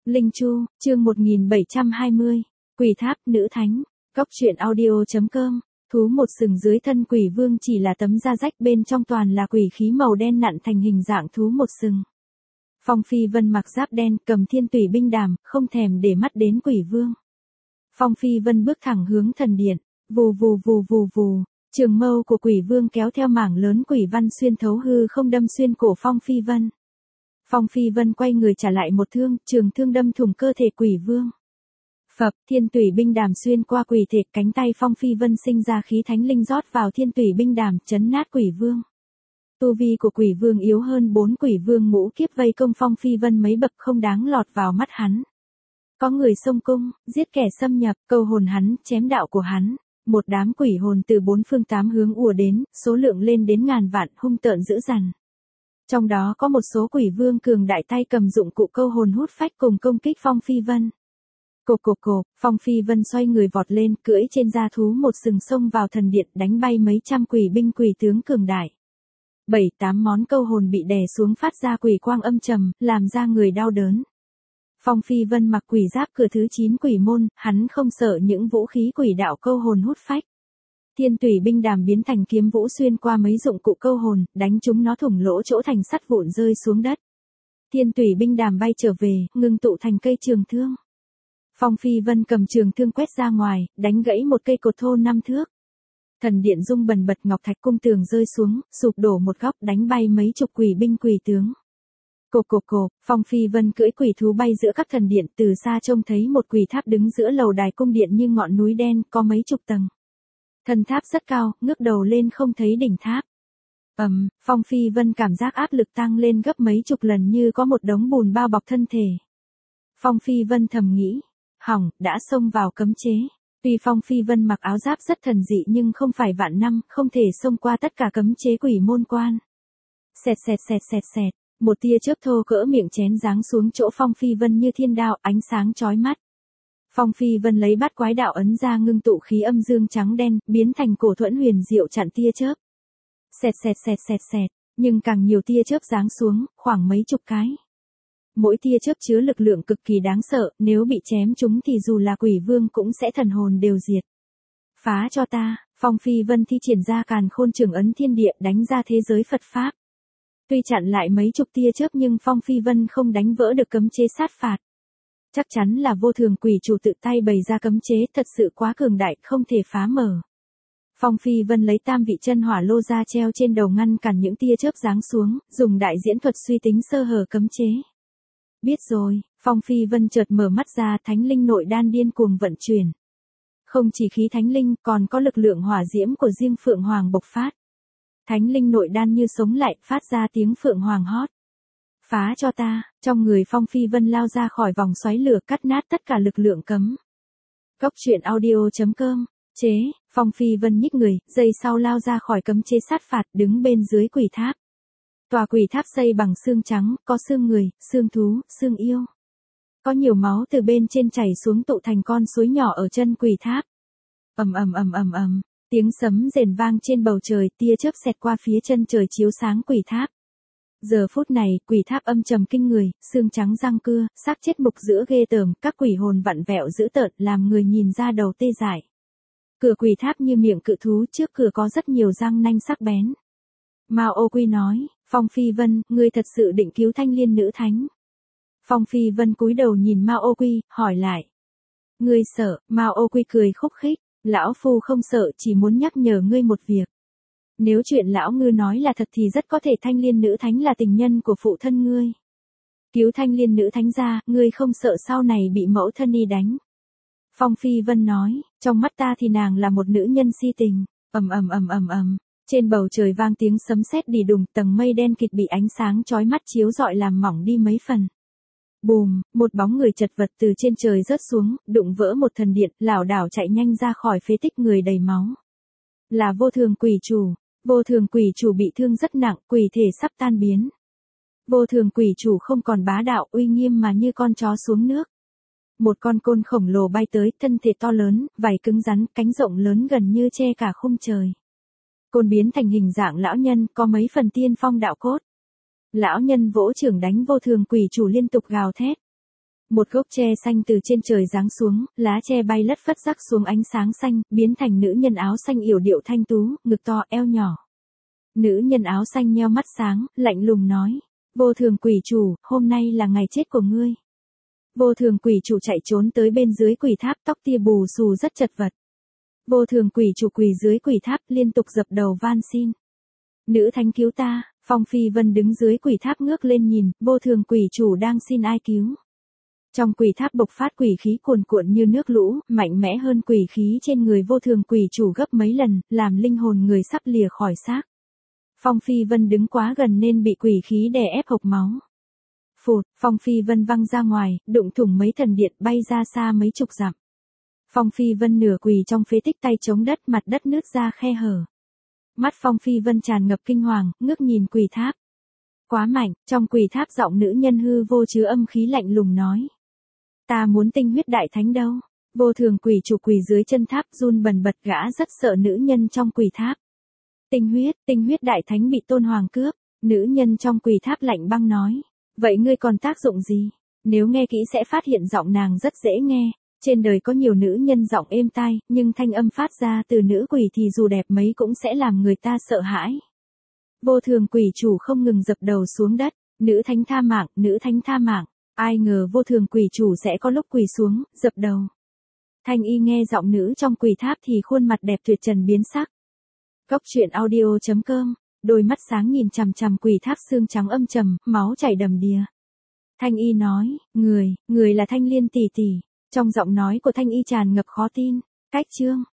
Linh Chu, chương 1720. Quỷ tháp, nữ thánh. Góc truyện audio.com. Thú một sừng dưới thân quỷ vương chỉ là tấm da rách, bên trong toàn là quỷ khí màu đen nặn thành hình dạng thú một sừng. Phong Phi Vân mặc giáp đen, cầm thiên tủy binh đàm, không thèm để mắt đến quỷ vương. Phong Phi Vân bước thẳng hướng thần điện, vù vù vù vù vù. Trường mâu của quỷ vương kéo theo mảng lớn quỷ văn xuyên thấu hư không đâm xuyên cổ Phong Phi Vân. Phong Phi Vân quay người trả lại một thương, trường thương đâm thủng cơ thể quỷ vương. Phập, thiên tủy binh đàm xuyên qua quỷ thể, cánh tay Phong Phi Vân sinh ra khí thánh linh rót vào thiên tủy binh đàm, chấn nát quỷ vương. Tu vi của quỷ vương yếu hơn 4 quỷ vương ngũ kiếp, vây công Phong Phi Vân mấy bậc không đáng lọt vào mắt hắn. Có người xông cung, giết kẻ xâm nhập, câu hồn hắn, chém đạo của hắn. Một đám quỷ hồn từ 4 phương 8 hướng ùa đến, số lượng lên đến ngàn vạn, hung tợn dữ dằn. Trong đó có một số quỷ vương cường đại tay cầm dụng cụ câu hồn hút phách cùng công kích Phong Phi Vân. Cộp cộp cộp, Phong Phi Vân xoay người vọt lên, cưỡi trên da thú một sừng xông vào thần điện, đánh bay mấy trăm quỷ binh quỷ tướng cường đại. 7-8 món câu hồn bị đè xuống phát ra quỷ quang âm trầm, làm ra người đau đớn. Phong Phi Vân mặc quỷ giáp cửa thứ 9 quỷ môn, hắn không sợ những vũ khí quỷ đạo câu hồn hút phách. Thiên tủy binh đàm biến thành kiếm vũ xuyên qua mấy dụng cụ câu hồn, đánh chúng nó thủng lỗ chỗ thành sắt vụn rơi xuống đất. Thiên tủy binh đàm bay trở về, ngưng tụ thành cây trường thương. Phong Phi Vân cầm trường thương quét ra ngoài, đánh gãy một cây cột thô 5 thước. Thần điện rung bần bật, ngọc thạch cung tường rơi xuống, sụp đổ một góc, đánh bay mấy chục quỷ binh quỷ tướng. Cộp cộp cộp, Phong Phi Vân cưỡi quỷ thú bay giữa các thần điện, từ xa trông thấy một quỷ tháp đứng giữa lầu đài cung điện như ngọn núi đen, có mấy chục tầng. Thần tháp rất cao, ngước đầu lên không thấy đỉnh tháp. Phong Phi Vân cảm giác áp lực tăng lên gấp mấy chục lần, như có một đống bùn bao bọc thân thể. Phong Phi Vân thầm nghĩ, hỏng, đã xông vào cấm chế. Tuy Phong Phi Vân mặc áo giáp rất thần dị nhưng không phải vạn năm, không thể xông qua tất cả cấm chế quỷ môn quan. Xẹt xẹt xẹt xẹt xẹt, một tia chớp thô cỡ miệng chén giáng xuống chỗ Phong Phi Vân như thiên đao, ánh sáng chói mắt. Phong Phi Vân lấy bát quái đạo ấn ra, ngưng tụ khí âm dương trắng đen, biến thành cổ thuẫn huyền diệu chặn tia chớp. Xẹt xẹt xẹt xẹt xẹt, nhưng càng nhiều tia chớp giáng xuống, khoảng mấy chục cái. Mỗi tia chớp chứa lực lượng cực kỳ đáng sợ, nếu bị chém trúng thì dù là quỷ vương cũng sẽ thần hồn đều diệt. Phá cho ta, Phong Phi Vân thi triển ra càn khôn trường ấn thiên địa, đánh ra thế giới Phật Pháp. Tuy chặn lại mấy chục tia chớp nhưng Phong Phi Vân không đánh vỡ được cấm chế sát phạt. Chắc chắn là vô thường quỷ chủ tự tay bày ra cấm chế, thật sự quá cường đại, không thể phá mở. Phong Phi Vân lấy tam vị chân hỏa lô ra treo trên đầu ngăn cản những tia chớp giáng xuống, dùng đại diễn thuật suy tính sơ hở cấm chế. Biết rồi, Phong Phi Vân chợt mở mắt ra, thánh linh nội đan điên cuồng vận chuyển. Không chỉ khí thánh linh, còn có lực lượng hỏa diễm của riêng Phượng Hoàng bộc phát. Thánh linh nội đan như sống lại, phát ra tiếng Phượng Hoàng hót. Phá cho ta, trong người Phong Phi Vân lao ra khỏi vòng xoáy lửa, cắt nát tất cả lực lượng cấm. Góc truyện audio.com, chế, Phong Phi Vân nhích người, giây sau lao ra khỏi cấm chế sát phạt, đứng bên dưới quỷ tháp. Tòa quỷ tháp xây bằng xương trắng, có xương người, xương thú, xương yêu. Có nhiều máu từ bên trên chảy xuống tụ thành con suối nhỏ ở chân quỷ tháp. Tiếng sấm rền vang trên bầu trời, tia chớp xẹt qua phía chân trời chiếu sáng quỷ tháp. Giờ phút này, quỷ tháp âm trầm kinh người, xương trắng răng cưa, xác chết mục giữa ghê tởm, các quỷ hồn vặn vẹo dữ tợn, làm người nhìn ra đầu tê dại. Cửa quỷ tháp như miệng cự thú, trước cửa có rất nhiều răng nanh sắc bén. Mao Ô Quy nói, Phong Phi Vân, ngươi thật sự định cứu Thanh Liên nữ thánh? Phong Phi Vân cúi đầu nhìn Mao Ô Quy, hỏi lại. Ngươi sợ? Mao Ô Quy cười khúc khích, lão phu không sợ, chỉ muốn nhắc nhở ngươi một việc. Nếu chuyện lão ngư nói là thật thì rất có thể Thanh Liên nữ thánh là tình nhân của phụ thân ngươi. Cứu Thanh Liên nữ thánh ra, ngươi không sợ sau này bị mẫu thân y đánh. Phong Phi Vân nói, trong mắt ta thì nàng là một nữ nhân si tình. Trên bầu trời vang tiếng sấm sét đi đùng, tầng mây đen kịt bị ánh sáng chói mắt chiếu rọi làm mỏng đi mấy phần. Bùm, một bóng người chật vật từ trên trời rớt xuống, đụng vỡ một thần điện, lảo đảo chạy nhanh ra khỏi phế tích, người đầy máu. Là vô thường quỷ chủ. Vô thường quỷ chủ bị thương rất nặng, quỷ thể sắp tan biến. Vô thường quỷ chủ không còn bá đạo uy nghiêm mà như con chó xuống nước. Một con côn khổng lồ bay tới, thân thể to lớn, vảy cứng rắn, cánh rộng lớn gần như che cả khung trời. Côn biến thành hình dạng lão nhân, có mấy phần tiên phong đạo cốt. Lão nhân vỗ chưởng đánh vô thường quỷ chủ liên tục gào thét. Một gốc tre xanh từ trên trời giáng xuống, lá tre bay lất phất rắc xuống ánh sáng xanh, biến thành nữ nhân áo xanh yểu điệu thanh tú, ngực to eo nhỏ. Nữ nhân áo xanh nheo mắt sáng, lạnh lùng nói. Vô thường quỷ chủ, hôm nay là ngày chết của ngươi. Vô thường quỷ chủ chạy trốn tới bên dưới quỷ tháp, tóc tia bù xù rất chật vật. Vô thường quỷ chủ quỳ dưới quỷ tháp liên tục dập đầu van xin. Nữ thánh cứu ta. Phong Phi Vân đứng dưới quỷ tháp ngước lên nhìn, vô thường quỷ chủ đang xin ai cứu. Trong quỷ tháp bộc phát quỷ khí cuồn cuộn như nước lũ, mạnh mẽ hơn quỷ khí trên người vô thường quỷ chủ gấp mấy lần, làm linh hồn người sắp lìa khỏi xác. Phong Phi Vân đứng quá gần nên bị quỷ khí đè ép hộc máu. Phụt, Phong Phi Vân văng ra ngoài, đụng thủng mấy thần điện bay ra xa mấy chục dặm. Phong Phi Vân nửa quỳ trong phế tích tay chống đất, mặt đất nứt ra khe hở. Mắt Phong Phi Vân tràn ngập kinh hoàng, ngước nhìn quỷ tháp. Quá mạnh, trong quỷ tháp giọng nữ nhân hư vô chứa âm khí lạnh lùng nói. Ta muốn tinh huyết đại thánh đâu? Vô thường quỷ chủ quỳ dưới chân tháp run bần bật, gã rất sợ nữ nhân trong quỷ tháp. Tinh huyết đại thánh bị Tôn Hoàng cướp. Nữ nhân trong quỷ tháp lạnh băng nói. Vậy ngươi còn tác dụng gì? Nếu nghe kỹ sẽ phát hiện giọng nàng rất dễ nghe. Trên đời có nhiều nữ nhân giọng êm tai, nhưng thanh âm phát ra từ nữ quỷ thì dù đẹp mấy cũng sẽ làm người ta sợ hãi. Vô thường quỷ chủ không ngừng dập đầu xuống đất. Nữ thánh tha mạng, nữ thánh tha mạng. Ai ngờ vô thường quỷ chủ sẽ có lúc quỳ xuống, dập đầu. Thanh Y nghe giọng nữ trong quỷ tháp thì khuôn mặt đẹp tuyệt trần biến sắc. Góc truyện audio.com, đôi mắt sáng nhìn chằm chằm quỷ tháp xương trắng âm trầm, máu chảy đầm đìa. Thanh Y nói, người là Thanh Liên tỷ tỷ. Trong giọng nói của Thanh Y tràn ngập khó tin. Cách chương